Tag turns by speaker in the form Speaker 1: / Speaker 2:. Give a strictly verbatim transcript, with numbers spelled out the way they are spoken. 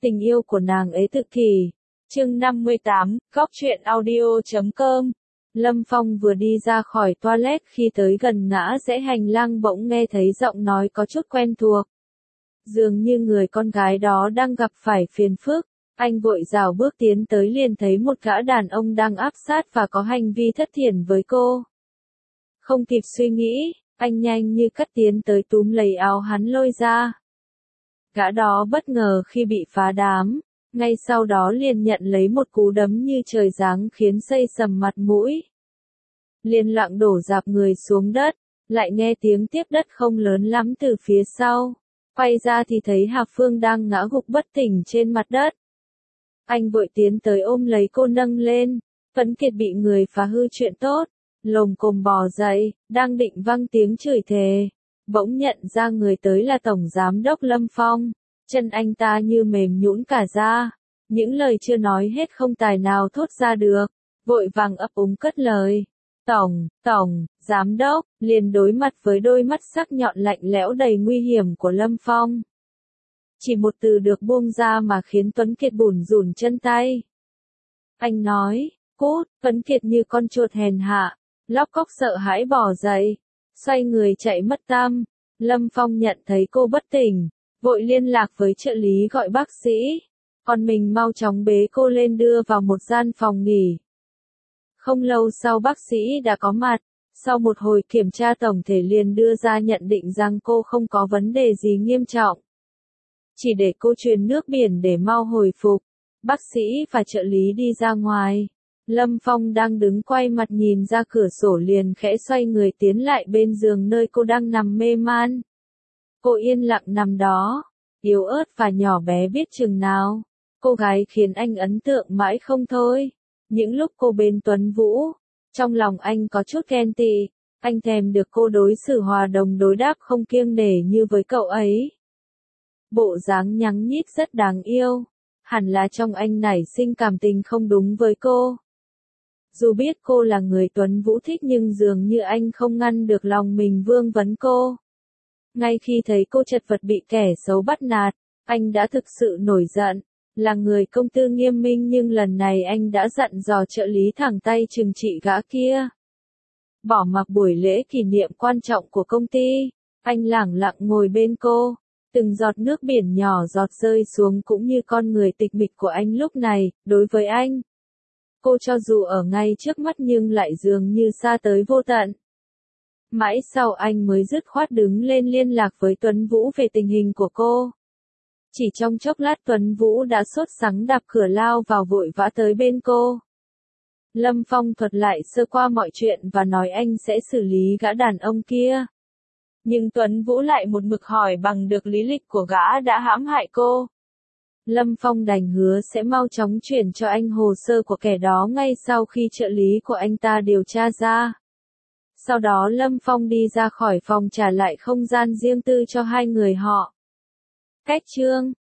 Speaker 1: Tình yêu của nàng ấy tự kỷ. Chương năm mươi tám, góc truyện audio chấm com. Lâm Phong vừa đi ra khỏi toilet, khi tới gần ngã rẽ hành lang bỗng nghe thấy giọng nói có chút quen thuộc. Dường như người con gái đó đang gặp phải phiền phức. Anh vội rảo bước tiến tới, liền thấy một gã đàn ông đang áp sát và có hành vi thất thiển với cô. Không kịp suy nghĩ, anh nhanh như cắt tiến tới túm lấy áo hắn lôi ra. Gã đó bất ngờ khi bị phá đám, ngay sau đó liền nhận lấy một cú đấm như trời giáng khiến xây sầm mặt mũi. Liền lặng đổ rạp người xuống đất, lại nghe tiếng tiếp đất không lớn lắm từ phía sau. Quay ra thì thấy Hà Phương đang ngã gục bất tỉnh trên mặt đất. Anh vội tiến tới ôm lấy cô nâng lên. Tuấn Kiệt bị người phá hư chuyện tốt, lồm cồm bò dậy, đang định văng tiếng chửi thề. Bỗng nhận ra người tới là Tổng Giám đốc Lâm Phong. Chân anh ta như mềm nhũn cả ra. Những lời chưa nói hết không tài nào thốt ra được. Vội vàng ấp úng cất lời. Tổng, Tổng, Giám đốc, liền đối mặt với đôi mắt sắc nhọn lạnh lẽo đầy nguy hiểm của Lâm Phong. Chỉ một từ được buông ra mà khiến Tuấn Kiệt bủn rủn chân tay. Anh nói, cút. Tuấn Kiệt như con chuột hèn hạ, lóc cóc sợ hãi bỏ dậy, xoay người chạy mất tăm. Lâm Phong nhận thấy cô bất tỉnh, vội liên lạc với trợ lý gọi bác sĩ, còn mình mau chóng bế cô lên đưa vào một gian phòng nghỉ. Không lâu sau bác sĩ đã có mặt, sau một hồi kiểm tra tổng thể liền đưa ra nhận định rằng cô không có vấn đề gì nghiêm trọng. Chỉ để cô truyền nước biển để mau hồi phục. Bác sĩ và trợ lý đi ra ngoài. Lâm Phong đang đứng quay mặt nhìn ra cửa sổ liền khẽ xoay người tiến lại bên giường nơi cô đang nằm mê man. Cô yên lặng nằm đó, yếu ớt và nhỏ bé biết chừng nào. Cô gái khiến anh ấn tượng mãi không thôi. Những lúc cô bên Tuấn Vũ, trong lòng anh có chút ghen tị. Anh thèm được cô đối xử hòa đồng đối đáp không kiêng nể như với cậu ấy. Bộ dáng nhắn nhít rất đáng yêu. Hẳn là trong anh nảy sinh cảm tình không đúng với cô. Dù biết cô là người Tuấn Vũ thích nhưng dường như anh không ngăn được lòng mình vương vấn cô. Ngay khi thấy cô chật vật bị kẻ xấu bắt nạt, anh đã thực sự nổi giận. Là người công tư nghiêm minh nhưng lần này anh đã dặn dò trợ lý thẳng tay trừng trị gã kia. Bỏ mặc buổi lễ kỷ niệm quan trọng của công ty, anh lẳng lặng ngồi bên cô. Từng giọt nước biển nhỏ giọt rơi xuống cũng như con người tịch mịch của anh lúc này, đối với anh. Cô cho dù ở ngay trước mắt nhưng lại dường như xa tới vô tận. Mãi sau anh mới dứt khoát đứng lên liên lạc với Tuấn Vũ về tình hình của cô. Chỉ trong chốc lát Tuấn Vũ đã sốt sắng đạp cửa lao vào vội vã tới bên cô. Lâm Phong thuật lại sơ qua mọi chuyện và nói anh sẽ xử lý gã đàn ông kia. Nhưng Tuấn Vũ lại một mực hỏi bằng được lý lịch của gã đã hãm hại cô. Lâm Phong đành hứa sẽ mau chóng chuyển cho anh hồ sơ của kẻ đó ngay sau khi trợ lý của anh ta điều tra ra. Sau đó Lâm Phong đi ra khỏi phòng trả lại không gian riêng tư cho hai người họ. Cách chương